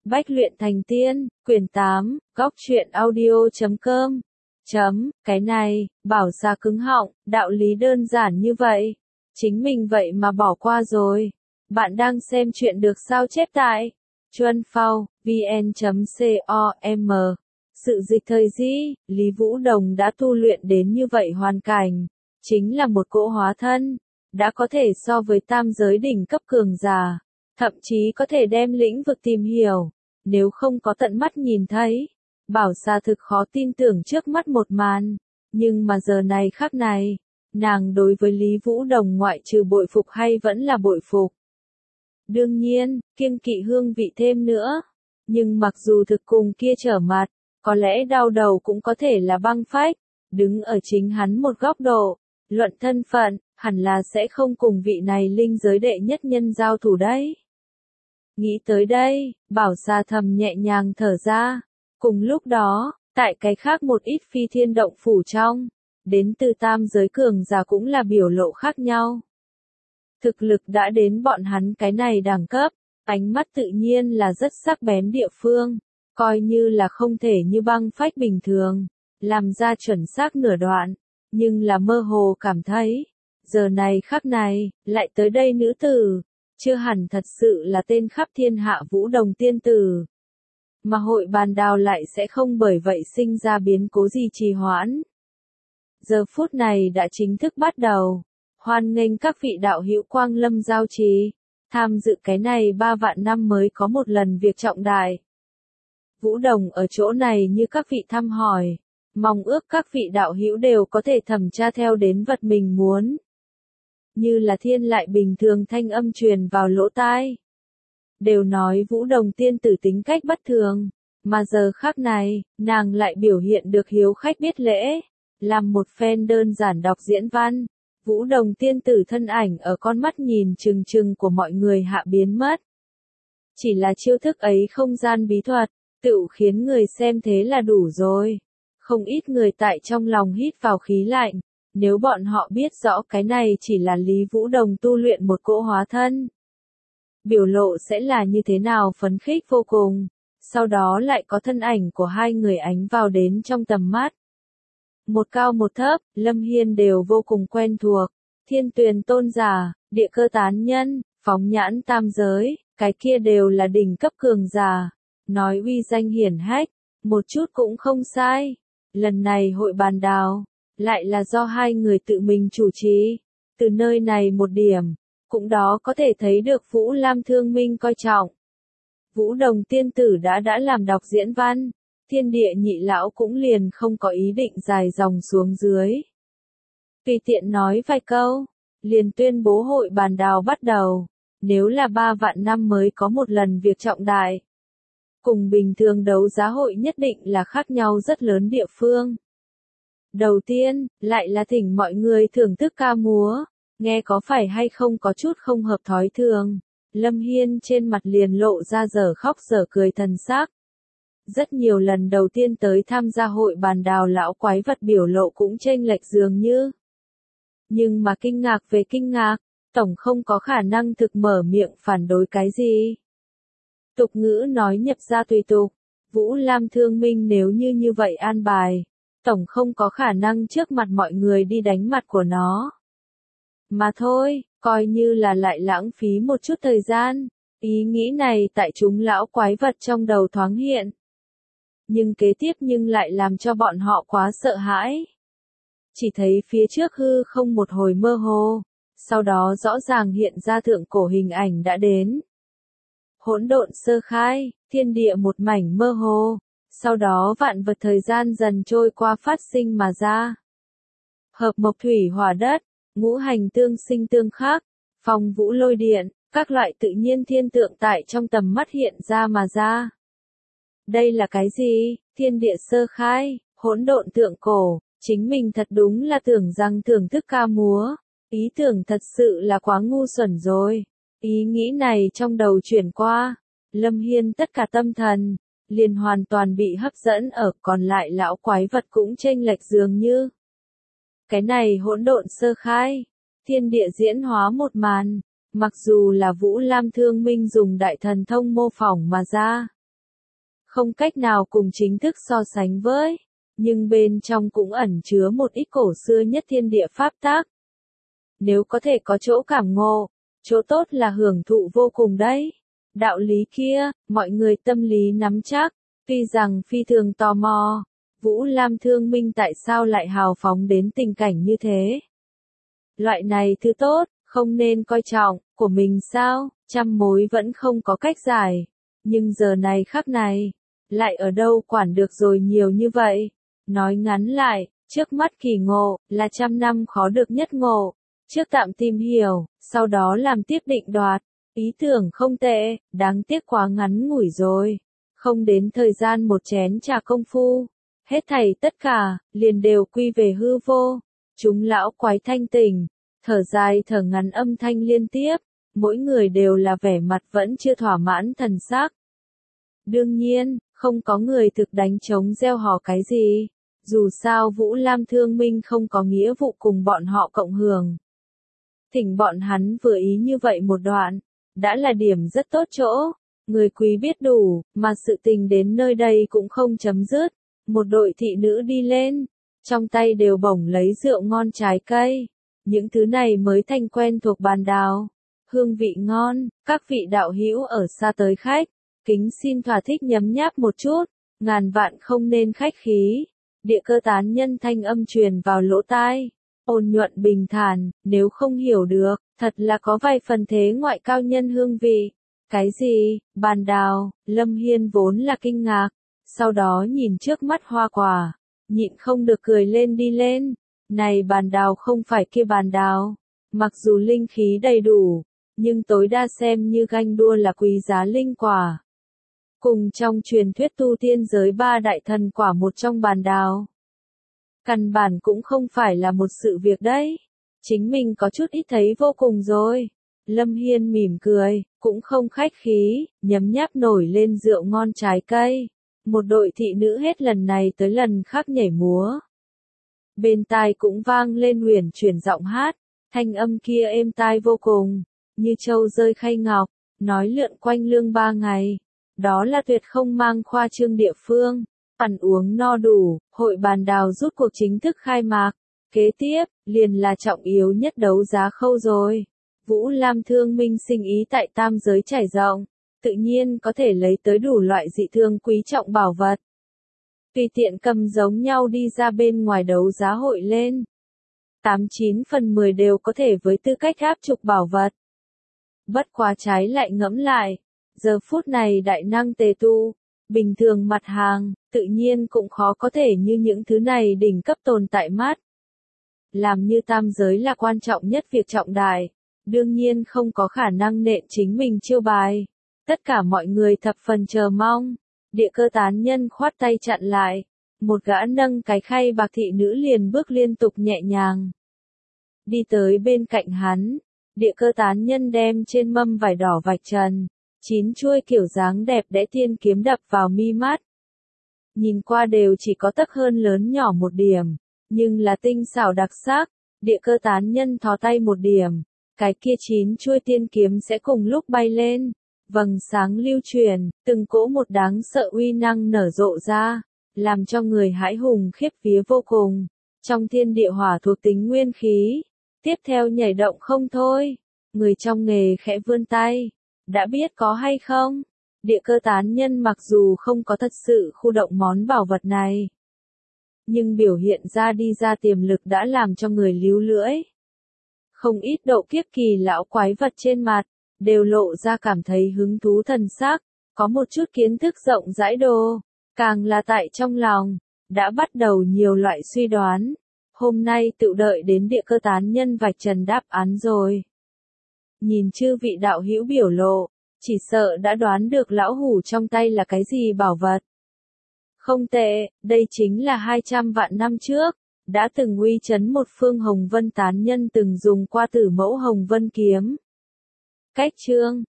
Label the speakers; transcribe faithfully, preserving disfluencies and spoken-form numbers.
Speaker 1: Bách luyện thành tiên, quyển tám, góc truyện audio chấm com. Chấm, cái này, bảo ra cứng họng, đạo lý đơn giản như vậy. Chính mình vậy mà bỏ qua rồi. Bạn đang xem chuyện được sao chép tại chuan phao vn chấm com. Sự dịch thời di, Lý Vũ Đồng đã tu luyện đến như vậy hoàn cảnh. Chính là một cỗ hóa thân, đã có thể so với tam giới đỉnh cấp cường giả. Thậm chí có thể đem lĩnh vực tìm hiểu. Nếu không có tận mắt nhìn thấy, Bảo Sa thực khó tin tưởng trước mắt một màn. Nhưng mà giờ này khắc này, nàng đối với Lý Vũ Đồng ngoại trừ bội phục hay vẫn là bội phục. Đương nhiên, kiêng kỵ hương vị thêm nữa. Nhưng mặc dù thực cùng kia trở mặt, có lẽ đau đầu cũng có thể là băng phách. Đứng ở chính hắn một góc độ, luận thân phận, hẳn là sẽ không cùng vị này linh giới đệ nhất nhân giao thủ đấy. Nghĩ tới đây, Bảo Sa thầm nhẹ nhàng thở ra. Cùng lúc đó, tại cái khác một ít phi thiên động phủ trong, đến từ tam giới cường giả cũng là biểu lộ khác nhau. Thực lực đã đến bọn hắn cái này đẳng cấp, ánh mắt tự nhiên là rất sắc bén địa phương, coi như là không thể như băng phách bình thường, làm ra chuẩn xác nửa đoạn, nhưng là mơ hồ cảm thấy, giờ này khắc này, lại tới đây nữ tử. Chưa hẳn thật sự là tên khắp thiên hạ Vũ Đồng tiên tử. Mà hội bàn đào lại sẽ không bởi vậy sinh ra biến cố gì trì hoãn. Giờ phút này đã chính thức bắt đầu. Hoan nghênh các vị đạo hữu quang lâm giao trì. Tham dự cái này ba vạn năm mới có một lần việc trọng đại. Vũ Đồng ở chỗ này như các vị thăm hỏi. Mong ước các vị đạo hữu đều có thể thẩm tra theo đến vật mình muốn. Như là thiên lại bình thường thanh âm truyền vào lỗ tai. Đều nói Vũ Đồng tiên tử tính cách bất thường, mà giờ khắc này, nàng lại biểu hiện được hiếu khách biết lễ, làm một phen đơn giản đọc diễn văn. Vũ Đồng tiên tử thân ảnh ở con mắt nhìn chừng chừng của mọi người hạ biến mất. Chỉ là chiêu thức ấy không gian bí thuật, tựu khiến người xem thế là đủ rồi. Không ít người tại trong lòng hít vào khí lạnh. Nếu bọn họ biết rõ cái này chỉ là Lý Vũ Đồng tu luyện một cỗ hóa thân, biểu lộ sẽ là như thế nào phấn khích vô cùng. Sau đó lại có thân ảnh của hai người ánh vào đến trong tầm mắt. Một cao một thấp, Lâm Hiên đều vô cùng quen thuộc. Thiên Tuyền tôn giả, địa cơ tán nhân, phóng nhãn tam giới, cái kia đều là đỉnh cấp cường giả. Nói uy danh hiển hách, một chút cũng không sai. Lần này hội bàn đào lại là do hai người tự mình chủ trì. Từ nơi này một điểm, cũng đó có thể thấy được Vũ Lam Thương Minh coi trọng. Vũ Đồng tiên tử đã đã làm đọc diễn văn, thiên địa nhị lão cũng liền không có ý định dài dòng xuống dưới. Tùy tiện nói vài câu, liền tuyên bố hội bàn đào bắt đầu. Nếu là ba vạn năm mới có một lần việc trọng đại, cùng bình thường đấu giá hội nhất định là khác nhau rất lớn địa phương. Đầu tiên, lại là thỉnh mọi người thưởng thức ca múa, nghe có phải hay không có chút không hợp thói thường. Lâm Hiên trên mặt liền lộ ra dở khóc dở cười thần sắc. Rất nhiều lần đầu tiên tới tham gia hội bàn đào lão quái vật biểu lộ cũng chênh lệch dường như. Nhưng mà kinh ngạc về kinh ngạc, tổng không có khả năng thực mở miệng phản đối cái gì. Tục ngữ nói nhập ra tùy tục, Vũ Lam Thương Minh nếu như như vậy an bài. Tổng không có khả năng trước mặt mọi người đi đánh mặt của nó. Mà thôi, coi như là lại lãng phí một chút thời gian. Ý nghĩ này tại chúng lão quái vật trong đầu thoáng hiện. Nhưng kế tiếp nhưng lại làm cho bọn họ quá sợ hãi. Chỉ thấy phía trước hư không một hồi mơ hồ. Sau đó rõ ràng hiện ra thượng cổ hình ảnh đã đến. Hỗn độn sơ khai, thiên địa một mảnh mơ hồ. Sau đó vạn vật thời gian dần trôi qua phát sinh mà ra. Hợp mộc thủy hỏa đất, ngũ hành tương sinh tương khắc, phong vũ lôi điện, các loại tự nhiên thiên tượng tại trong tầm mắt hiện ra mà ra. Đây là cái gì? Thiên địa sơ khai, hỗn độn tượng cổ, chính mình thật đúng là tưởng rằng thưởng thức ca múa. Ý tưởng thật sự là quá ngu xuẩn rồi. Ý nghĩ này trong đầu chuyển qua, Lâm Hiên tất cả tâm thần liền hoàn toàn bị hấp dẫn ở, còn lại lão quái vật cũng chênh lệch dường như. Cái này hỗn độn sơ khai, thiên địa diễn hóa một màn, mặc dù là Vũ Lam Thương Minh dùng đại thần thông mô phỏng mà ra, không cách nào cùng chính thức so sánh với, nhưng bên trong cũng ẩn chứa một ít cổ xưa nhất thiên địa pháp tắc. Nếu có thể có chỗ cảm ngộ, chỗ tốt là hưởng thụ vô cùng đấy. Đạo lý kia, mọi người tâm lý nắm chắc, tuy rằng phi thường tò mò, Vũ Lam Thương Minh tại sao lại hào phóng đến tình cảnh như thế. Loại này thứ tốt, không nên coi trọng, của mình sao, trăm mối vẫn không có cách giải. Nhưng giờ này khắc này, lại ở đâu quản được rồi nhiều như vậy. Nói ngắn lại, trước mắt kỳ ngộ, là trăm năm khó được nhất ngộ. Trước tạm tìm hiểu, sau đó làm tiếp định đoạt. Ý tưởng không tệ, đáng tiếc quá ngắn ngủi rồi. Không đến thời gian một chén trà công phu. Hết thảy tất cả, liền đều quy về hư vô. Chúng lão quái thanh tỉnh, thở dài thở ngắn âm thanh liên tiếp. Mỗi người đều là vẻ mặt vẫn chưa thỏa mãn thần sắc. Đương nhiên, không có người thực đánh trống gieo hò cái gì. Dù sao Vũ Lam Thương Minh không có nghĩa vụ cùng bọn họ cộng hưởng. Thỉnh bọn hắn vừa ý như vậy một đoạn, đã là điểm rất tốt chỗ. Người quý biết đủ, mà sự tình đến nơi đây cũng không chấm dứt. Một đội thị nữ đi lên, trong tay đều bổng lấy rượu ngon trái cây. Những thứ này mới thành quen thuộc bàn đào. Hương vị ngon, các vị đạo hữu ở xa tới khách, kính xin thỏa thích nhấm nháp một chút, ngàn vạn không nên khách khí. Địa Cơ tán nhân thanh âm truyền vào lỗ tai, ôn nhuận bình thản, nếu không hiểu được, thật là có vài phần thế ngoại cao nhân hương vị. Cái gì, bàn đào, Lâm Hiên vốn là kinh ngạc, sau đó nhìn trước mắt hoa quả, nhịn không được cười lên đi lên. Này bàn đào không phải kia bàn đào, mặc dù linh khí đầy đủ, nhưng tối đa xem như ganh đua là quý giá linh quả. Cùng trong truyền thuyết tu tiên giới ba đại thần quả một trong bàn đào. Căn bản cũng không phải là một sự việc đấy. Chính mình có chút ít thấy vô cùng rồi. Lâm Hiên mỉm cười, cũng không khách khí, nhấm nháp nổi lên rượu ngon trái cây. Một đội thị nữ hết lần này tới lần khác nhảy múa. Bên tai cũng vang lên huyền chuyển giọng hát, thanh âm kia êm tai vô cùng, như châu rơi khay ngọc, nói lượn quanh lương ba ngày. Đó là tuyệt không mang khoa trương địa phương. Ăn uống no đủ, hội bàn đào rút cuộc chính thức khai mạc. Kế tiếp, liền là trọng yếu nhất đấu giá khâu rồi. Vũ Lam Thương Minh sinh ý tại tam giới trải rộng, tự nhiên có thể lấy tới đủ loại dị thương quý trọng bảo vật. Tùy tiện cầm giống nhau đi ra bên ngoài đấu giá hội lên. Tám chín phần mười đều có thể với tư cách áp trục bảo vật. Bất quá trái lại ngẫm lại, giờ phút này đại năng tề tu, bình thường mặt hàng, tự nhiên cũng khó có thể như những thứ này đỉnh cấp tồn tại mát. Làm như tam giới là quan trọng nhất việc trọng đại, đương nhiên không có khả năng nện chính mình chiêu bài. Tất cả mọi người thập phần chờ mong. Địa Cơ tán nhân khoát tay chặn lại. Một gã nâng cái khay bạc thị nữ liền bước liên tục nhẹ nhàng. Đi tới bên cạnh hắn. Địa Cơ tán nhân đem trên mâm vải đỏ vạch trần. Chín chuôi kiểu dáng đẹp đẽ tiên kiếm đập vào mi mắt. Nhìn qua đều chỉ có tấc hơn lớn nhỏ một điểm. Nhưng là tinh xảo đặc sắc. Địa Cơ tán nhân thò tay một điểm. Cái kia chín chuôi tiên kiếm sẽ cùng lúc bay lên. Vầng sáng lưu truyền, từng cỗ một đáng sợ uy năng nở rộ ra, làm cho người hãi hùng khiếp vía vô cùng. Trong thiên địa hỏa thuộc tính nguyên khí, tiếp theo nhảy động không thôi. Người trong nghề khẽ vươn tay, đã biết có hay không? Địa Cơ tán nhân mặc dù không có thật sự khu động món bảo vật này, nhưng biểu hiện ra đi ra tiềm lực đã làm cho người líu lưỡi. Không ít độ kiếp kỳ lão quái vật trên mặt, đều lộ ra cảm thấy hứng thú thần sắc, có một chút kiến thức rộng rãi đồ, càng là tại trong lòng, đã bắt đầu nhiều loại suy đoán. Hôm nay tự đợi đến Địa Cơ tán nhân vạch trần đáp án rồi. Nhìn chư vị đạo hữu biểu lộ, chỉ sợ đã đoán được lão hủ trong tay là cái gì bảo vật. Không tệ, đây chính là hai trăm vạn năm trước, đã từng uy chấn một phương Hồng Vân tán nhân từng dùng qua Tử Mẫu Hồng Vân kiếm. Cách chương